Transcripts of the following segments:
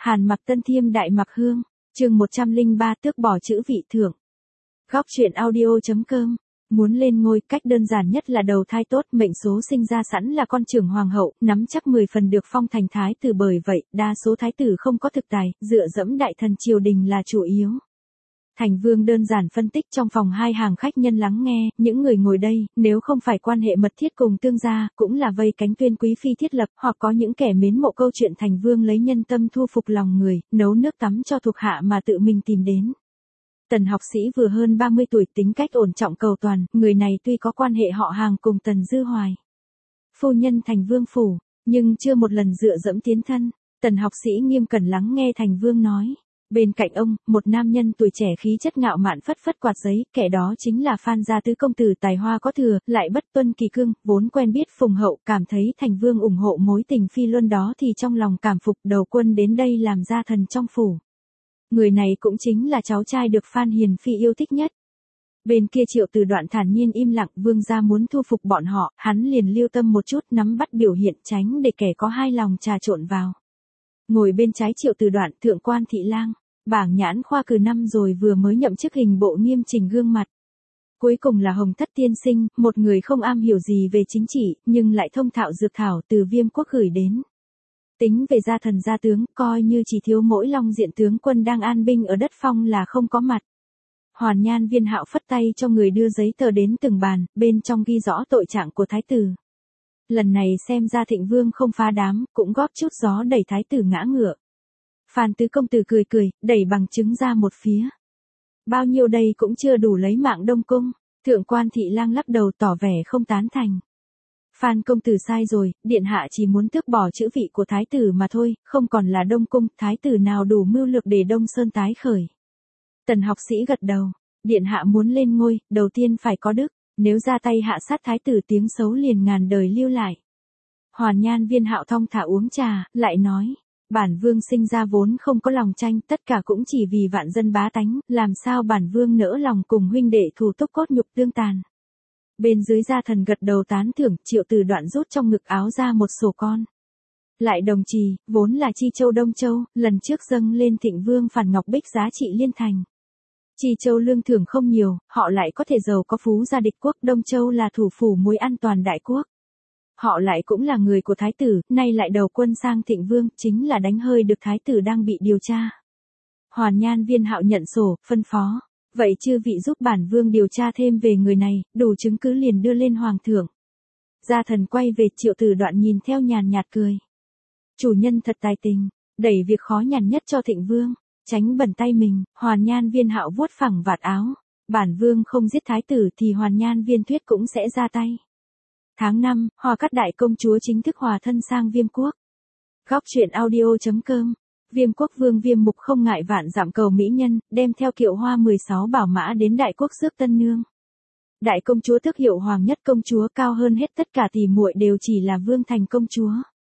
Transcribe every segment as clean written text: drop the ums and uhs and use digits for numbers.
Hàn Mặc Tân Thiêm Đại Mặc Hương, chương 103 tước bỏ chữ vị thượng. Góc truyện audio.com. Muốn lên ngôi, cách đơn giản nhất là đầu thai tốt, mệnh số sinh ra sẵn là con trưởng hoàng hậu, nắm chắc 10 phần được phong thành thái tử, bởi vậy, đa số thái tử không có thực tài, dựa dẫm đại thần triều đình là chủ yếu. Thành Vương đơn giản phân tích trong phòng hai hàng khách nhân lắng nghe, những người ngồi đây, nếu không phải quan hệ mật thiết cùng tương gia, cũng là vây cánh tuyên quý phi thiết lập, hoặc có những kẻ mến mộ câu chuyện Thành Vương lấy nhân tâm thu phục lòng người, nấu nước tắm cho thuộc hạ mà tự mình tìm đến. Tần học sĩ vừa hơn 30 tuổi, tính cách ổn trọng cầu toàn, người này tuy có quan hệ họ hàng cùng Tần Dư Hoài, phu nhân Thành Vương phủ, nhưng chưa một lần dựa dẫm tiến thân. Tần học sĩ nghiêm cẩn lắng nghe Thành Vương nói. Bên cạnh ông, một nam nhân tuổi trẻ khí chất ngạo mạn phất phất quạt giấy, kẻ đó chính là Phan gia tứ công tử tài hoa có thừa, lại bất tuân kỳ cương, vốn quen biết Phùng Hậu, cảm thấy Thành Vương ủng hộ mối tình phi luân đó thì trong lòng cảm phục, đầu quân đến đây làm gia thần trong phủ. Người này cũng chính là cháu trai được Phan Hiền Phi yêu thích nhất. Bên kia Triệu Từ Đoạn thản nhiên im lặng, Vương gia muốn thu phục bọn họ, hắn liền lưu tâm một chút, nắm bắt biểu hiện, tránh để kẻ có hai lòng trà trộn vào. Ngồi bên trái Triệu Từ Đoạn, thượng quan Thị Lang. Bảng nhãn khoa cử năm rồi vừa mới nhậm chức, hình bộ nghiêm chỉnh gương mặt. Cuối cùng là Hồng Thất tiên sinh, một người không am hiểu gì về chính trị, nhưng lại thông thạo dược thảo, từ Viêm quốc gửi đến. Tính về gia thần gia tướng, coi như chỉ thiếu mỗi Long Diện tướng quân đang an binh ở đất Phong là không có mặt. Hoàn Nhan Viên Hạo phất tay cho người đưa giấy tờ đến từng bàn, bên trong ghi rõ tội trạng của thái tử. Lần này xem ra Thịnh Vương không phá đám, cũng góp chút gió đẩy thái tử ngã ngựa. Phan tứ công tử cười cười, đẩy bằng chứng ra một phía. Bao nhiêu đây cũng chưa đủ lấy mạng Đông Cung. Thượng quan Thị Lang lắc đầu tỏ vẻ không tán thành. Phan công tử sai rồi, điện hạ chỉ muốn tước bỏ chữ vị của thái tử mà thôi, không còn là Đông Cung, thái tử nào đủ mưu lược để Đông Sơn tái khởi. Tần học sĩ gật đầu, điện hạ muốn lên ngôi, đầu tiên phải có đức, nếu ra tay hạ sát thái tử tiếng xấu liền ngàn đời lưu lại. Hoàn Nhan Viên Hạo thong thả uống trà, lại nói. Bản vương sinh ra vốn không có lòng tranh, tất cả cũng chỉ vì vạn dân bá tánh, làm sao bản vương nỡ lòng cùng huynh đệ thù túc cốt nhục tương tàn. Bên dưới gia thần gật đầu tán thưởng, Triệu Từ Đoạn rút trong ngực áo ra một sổ con. Lại đồng trì, vốn là Chi Châu Đông Châu, lần trước dâng lên Thịnh Vương phản ngọc bích giá trị liên thành. Chi Châu lương thưởng không nhiều, họ lại có thể giàu có phú gia địch quốc, Đông Châu là thủ phủ mối an toàn đại quốc. Họ lại cũng là người của thái tử, nay lại đầu quân sang Thịnh Vương, chính là đánh hơi được thái tử đang bị điều tra. Hoàn Nhan Viên Hạo nhận sổ, phân phó. Vậy chư vị giúp bản vương điều tra thêm về người này, đủ chứng cứ liền đưa lên hoàng thượng. Gia thần quay về, Triệu Từ Đoạn nhìn theo nhàn nhạt cười. Chủ nhân thật tài tình, đẩy việc khó nhằn nhất cho Thịnh Vương, tránh bẩn tay mình. Hoàn Nhan Viên Hạo vuốt phẳng vạt áo. Bản vương không giết thái tử thì Hoàn Nhan Viên Thuyết cũng sẽ ra tay. Tháng 5, Hoa Cát đại công chúa chính thức hòa thân sang Viêm quốc. Góc truyện audio.com. Viêm quốc vương Viêm Mục không ngại vạn dặm cầu mỹ nhân, đem theo kiệu hoa 16 bảo mã đến đại quốc rước tân nương. Đại công chúa tước hiệu hoàng nhất công chúa, cao hơn hết tất cả tỷ muội đều chỉ là vương thành công chúa.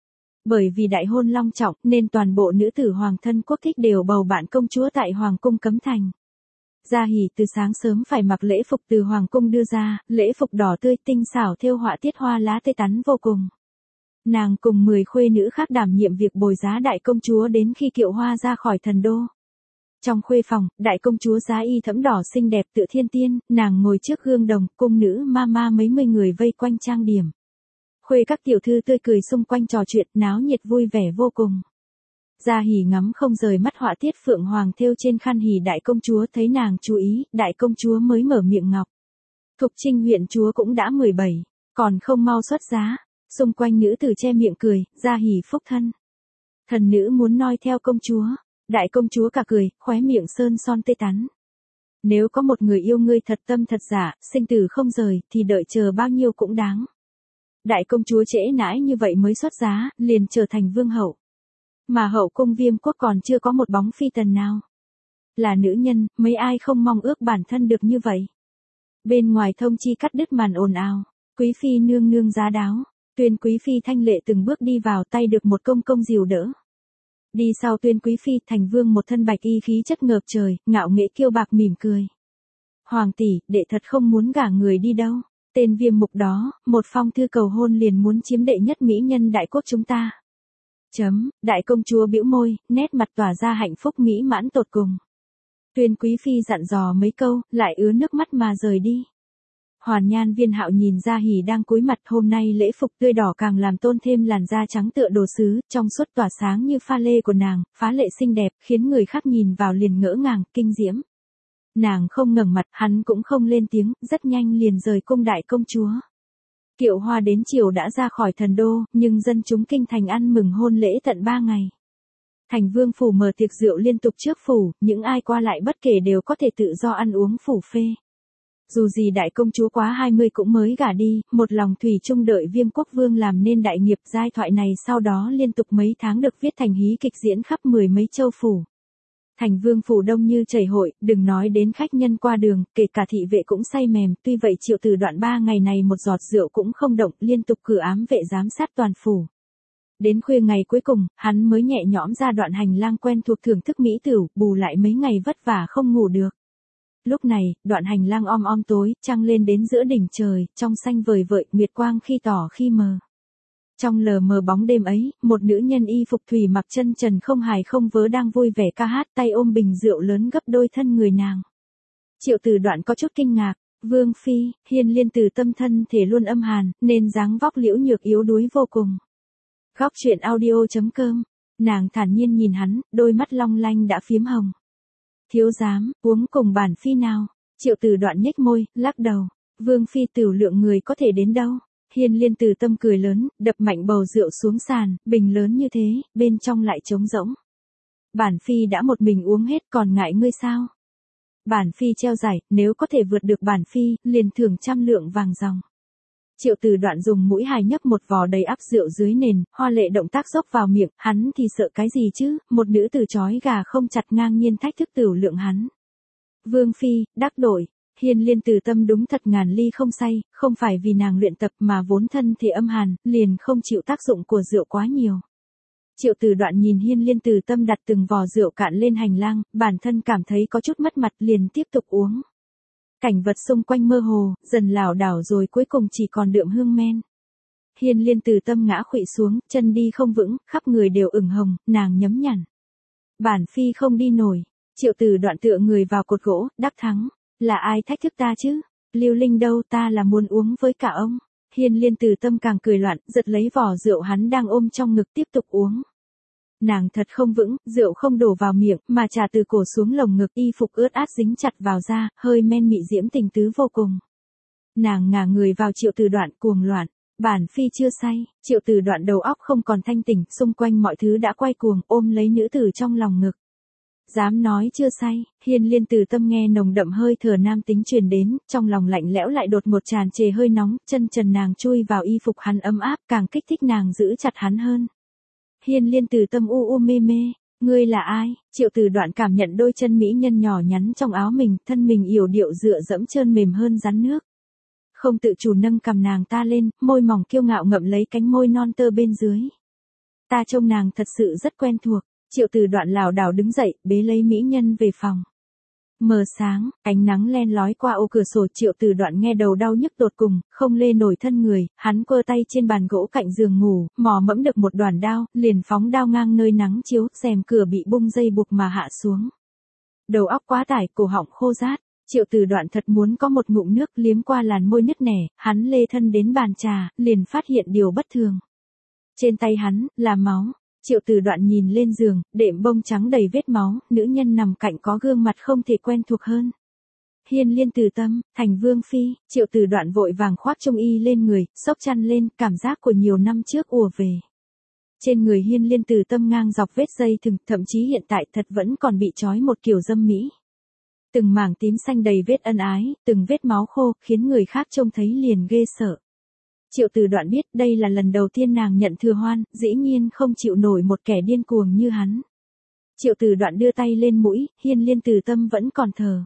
Bởi vì đại hôn long trọng nên toàn bộ nữ tử hoàng thân quốc thích đều bầu bạn công chúa tại hoàng cung Cấm Thành. Gia Hỉ từ sáng sớm phải mặc lễ phục từ hoàng cung đưa ra, lễ phục đỏ tươi tinh xảo thêu họa tiết hoa lá tươi tắn vô cùng. Nàng cùng 10 khuê nữ khác đảm nhiệm việc bồi giá đại công chúa đến khi kiệu hoa ra khỏi thần đô. Trong khuê phòng, đại công chúa giá y thẫm đỏ xinh đẹp tựa thiên tiên, nàng ngồi trước gương đồng, cung nữ ma ma mấy mươi người vây quanh trang điểm. Khuê các tiểu thư tươi cười xung quanh trò chuyện, náo nhiệt vui vẻ vô cùng. Gia Hỉ ngắm không rời mắt họa tiết phượng hoàng thêu trên khăn hỉ đại công chúa, thấy nàng chú ý, đại công chúa mới mở miệng ngọc. Thục Trinh huyện chúa cũng đã 17, còn không mau xuất giá. Xung quanh nữ tử che miệng cười, Gia Hỉ phúc thân. Thần nữ muốn noi theo công chúa. Đại công chúa cả cười, khóe miệng sơn son tê tắn. Nếu có một người yêu ngươi thật tâm thật giả, sinh tử không rời, thì đợi chờ bao nhiêu cũng đáng. Đại công chúa trễ nãi như vậy mới xuất giá, liền trở thành vương hậu. Mà hậu cung Viêm quốc còn chưa có một bóng phi tần nào. Là nữ nhân, mấy ai không mong ước bản thân được như vậy. Bên ngoài thông chi cắt đứt màn ồn ào, quý phi nương nương giá đáo, Tuyên quý phi Thanh Lệ từng bước đi vào, tay được một công công dìu đỡ. Đi sau Tuyên quý phi, Thành Vương một thân bạch y khí chất ngợp trời, ngạo nghễ kiêu bạc mỉm cười. Hoàng tỷ, đệ thật không muốn gả người đi đâu. Tên Viêm Mục đó, một phong thư cầu hôn liền muốn chiếm đệ nhất mỹ nhân đại quốc chúng ta. Đại công chúa bĩu môi, nét mặt tỏa ra hạnh phúc mỹ mãn tột cùng. Tuyên quý phi dặn dò mấy câu, lại ứa nước mắt mà rời đi. Hoàn Nhan Viên Hạo nhìn Gia Hỉ đang cúi mặt, hôm nay lễ phục tươi đỏ càng làm tôn thêm làn da trắng tựa đồ sứ, trong suốt tỏa sáng như pha lê của nàng, phá lệ xinh đẹp, khiến người khác nhìn vào liền ngỡ ngàng, kinh diễm. Nàng không ngẩng mặt, hắn cũng không lên tiếng, rất nhanh liền rời cung đại công chúa. Kiệu hoa đến chiều đã ra khỏi thần đô, nhưng dân chúng kinh thành ăn mừng hôn lễ tận 3 ngày. Thành vương phủ mở tiệc rượu liên tục trước phủ, những ai qua lại bất kể đều có thể tự do ăn uống phủ phê. Dù gì đại công chúa quá 20 cũng mới gả đi, một lòng thủy chung đợi Viêm quốc vương làm nên đại nghiệp. Giai thoại này sau đó liên tục mấy tháng được viết thành hí kịch diễn khắp 10 mấy châu phủ. Thành vương phủ đông như chảy hội, đừng nói đến khách nhân qua đường, kể cả thị vệ cũng say mềm. Tuy vậy Triệu Tử Đoạn 3 ngày này một giọt rượu cũng không động, liên tục cử ám vệ giám sát toàn phủ. Đến khuya ngày cuối cùng, hắn mới nhẹ nhõm ra đoạn hành lang quen thuộc thưởng thức mỹ tửu, bù lại mấy ngày vất vả không ngủ được. Lúc này, đoạn hành lang om om tối, trăng lên đến giữa đỉnh trời, trong xanh vời vợi, nguyệt quang khi tỏ khi mờ. Trong lờ mờ bóng đêm ấy, một nữ nhân y phục thủy mặc chân trần không hài không vớ đang vui vẻ ca hát, tay ôm bình rượu lớn gấp đôi thân người nàng. Triệu Tử Đoạn có chút kinh ngạc, Vương phi, Hiên Liên Từ Tâm thân thể luôn âm hàn, nên dáng vóc liễu nhược yếu đuối vô cùng. Góc truyện audio.com, nàng thản nhiên nhìn hắn, đôi mắt long lanh đã phiếm hồng. Thiếu giám, uống cùng bản phi nào? Triệu Tử Đoạn nhếch môi, lắc đầu. Vương phi tửu lượng người có thể đến đâu? Hiên Liên Từ Tâm cười lớn, đập mạnh bầu rượu xuống sàn, bình lớn như thế, bên trong lại trống rỗng. Bản phi đã một mình uống hết, còn ngại ngươi sao? Bản phi treo giải, nếu có thể vượt được bản phi, liền thưởng 100 lượng vàng ròng. Triệu Tử Đoạn dùng mũi hài nhấp một vò đầy ắp rượu dưới nền, hoa lệ động tác dốc vào miệng, hắn thì sợ cái gì chứ, một nữ tử trói gà không chặt ngang nhiên thách thức tửu lượng hắn. Vương phi, đắc tội. Hiên Liên Từ Tâm đúng thật ngàn ly không say, không phải vì nàng luyện tập mà vốn thân thì âm hàn, liền không chịu tác dụng của rượu quá nhiều. Triệu Tử Đoạn nhìn Hiên Liên Từ Tâm đặt từng vò rượu cạn lên hành lang, bản thân cảm thấy có chút mất mặt liền tiếp tục uống. Cảnh vật xung quanh mơ hồ, dần lảo đảo rồi cuối cùng chỉ còn đượm hương men. Hiên Liên Từ Tâm ngã khuỵu xuống, chân đi không vững, khắp người đều ửng hồng, nàng nhấm nhằn. Bản phi không đi nổi. Triệu Tử Đoạn tựa người vào cột gỗ, đắc thắng. Là ai thách thức ta chứ? Lưu Linh đâu, ta là muốn uống với cả ông. Hiên Liên Từ Tâm càng cười loạn, giật lấy vỏ rượu hắn đang ôm trong ngực tiếp tục uống. Nàng thật không vững, rượu không đổ vào miệng, mà trà từ cổ xuống lồng ngực, y phục ướt át dính chặt vào da, hơi men mị diễm tình tứ vô cùng. Nàng ngả người vào Triệu Tử Đoạn cuồng loạn. Bản phi chưa say. Triệu Tử Đoạn đầu óc không còn thanh tỉnh, xung quanh mọi thứ đã quay cuồng, ôm lấy nữ tử trong lòng ngực. Dám nói chưa say. Hiên Liên Từ Tâm nghe nồng đậm hơi thở nam tính truyền đến, trong lòng lạnh lẽo lại đột một tràn trề hơi nóng, chân trần nàng chui vào y phục hắn ấm áp, càng kích thích nàng giữ chặt hắn hơn. Hiên Liên Từ Tâm u mê mê. Ngươi là ai? Triệu Tử Đoạn cảm nhận đôi chân mỹ nhân nhỏ nhắn trong áo mình, thân mình yểu điệu dựa dẫm trơn mềm hơn rắn nước. Không tự chủ nâng cầm nàng ta lên, môi mỏng kiêu ngạo ngậm lấy cánh môi non tơ bên dưới. Ta trông nàng thật sự rất quen thuộc. Triệu Tử Đoạn lảo đảo đứng dậy, bế lấy mỹ nhân về phòng. Mờ sáng, ánh nắng len lói qua ô cửa sổ, Triệu Tử Đoạn nghe đầu đau nhức tột cùng, không lê nổi thân người, hắn quơ tay trên bàn gỗ cạnh giường ngủ, mò mẫm được một đoàn đao, liền phóng đao ngang nơi nắng chiếu, rèm cửa bị bung dây buộc mà hạ xuống. Đầu óc quá tải, cổ họng khô rát, Triệu Tử Đoạn thật muốn có một ngụm nước liếm qua làn môi nứt nẻ, hắn lê thân đến bàn trà, liền phát hiện điều bất thường. Trên tay hắn, là máu. Triệu Tử Đoạn nhìn lên giường, đệm bông trắng đầy vết máu, nữ nhân nằm cạnh có gương mặt không thể quen thuộc hơn. Hiên Liên Từ Tâm, thành vương phi. Triệu Tử Đoạn vội vàng khoác trung y lên người, xốc chăn lên, cảm giác của nhiều năm trước ùa về. Trên người Hiên Liên Từ Tâm ngang dọc vết dây thừng, thậm chí hiện tại thật vẫn còn bị trói một kiểu dâm mỹ. Từng mảng tím xanh đầy vết ân ái, từng vết máu khô, khiến người khác trông thấy liền ghê sợ. Triệu Tử Đoạn biết đây là lần đầu tiên nàng nhận thừa hoan, dĩ nhiên không chịu nổi một kẻ điên cuồng như hắn. Triệu Tử Đoạn đưa tay lên mũi, Hiên Liên Từ Tâm vẫn còn thở.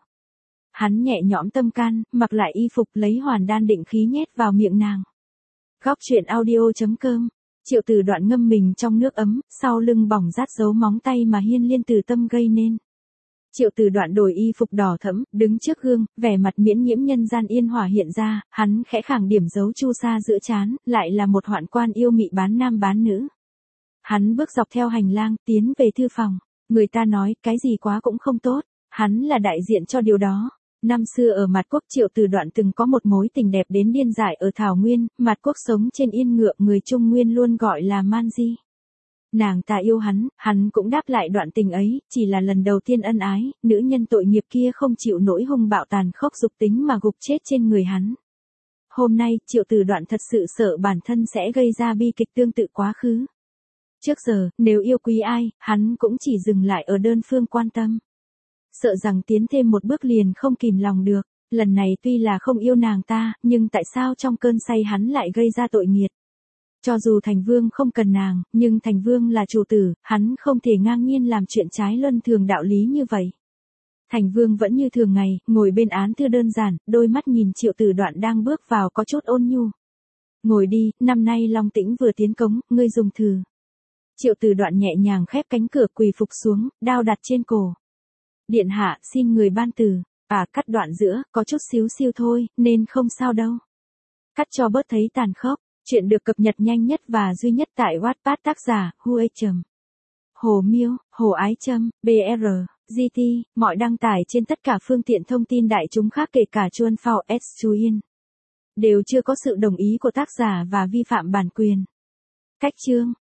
Hắn nhẹ nhõm tâm can, mặc lại y phục lấy hoàn đan định khí nhét vào miệng nàng. Góc truyện audio.com. Triệu Tử Đoạn ngâm mình trong nước ấm, sau lưng bỏng rát dấu móng tay mà Hiên Liên Từ Tâm gây nên. Triệu Tử Đoạn đổi y phục đỏ thẫm, đứng trước gương, vẻ mặt miễn nhiễm nhân gian yên hòa hiện ra, hắn khẽ khàng điểm dấu chu sa giữa trán, lại là một hoạn quan yêu mị bán nam bán nữ. Hắn bước dọc theo hành lang, tiến về thư phòng. Người ta nói, cái gì quá cũng không tốt. Hắn là đại diện cho điều đó. Năm xưa ở Mạt Quốc Triệu Tử Đoạn từng có một mối tình đẹp đến điên dại ở Thảo Nguyên, Mạt Quốc sống trên yên ngựa, người Trung Nguyên luôn gọi là Man Di. Nàng ta yêu hắn cũng đáp lại đoạn tình ấy, chỉ là lần đầu tiên ân ái, nữ nhân tội nghiệp kia không chịu nỗi hung bạo tàn khốc dục tính mà gục chết trên người hắn. Hôm nay, Triệu Tử Đoạn thật sự sợ bản thân sẽ gây ra bi kịch tương tự quá khứ. Trước giờ, nếu yêu quý ai, hắn cũng chỉ dừng lại ở đơn phương quan tâm. Sợ rằng tiến thêm một bước liền không kìm lòng được, lần này tuy là không yêu nàng ta, nhưng tại sao trong cơn say hắn lại gây ra tội nghiệt? Cho dù thành vương không cần nàng, nhưng thành vương là chủ tử, hắn không thể ngang nhiên làm chuyện trái luân thường đạo lý như vậy. Thành vương vẫn như thường ngày, ngồi bên án thư đơn giản, đôi mắt nhìn Triệu Tử Đoạn đang bước vào có chút ôn nhu. Ngồi đi, năm nay Long Tĩnh vừa tiến cống, ngươi dùng thử. Triệu Tử Đoạn nhẹ nhàng khép cánh cửa quỳ phục xuống, đao đặt trên cổ. Điện hạ, xin người ban từ. Cắt đoạn giữa, có chút xíu xiu thôi, nên không sao đâu. Cắt cho bớt thấy tàn khốc. Chuyện được cập nhật nhanh nhất và duy nhất tại Wattpad, tác giả, Hu Trầm. Hồ Miêu, Hồ Ái Trâm, BR, GT, mọi đăng tải trên tất cả phương tiện thông tin đại chúng khác kể cả Chuan Phao S Chuyen. Đều chưa có sự đồng ý của tác giả và vi phạm bản quyền. Cách chương.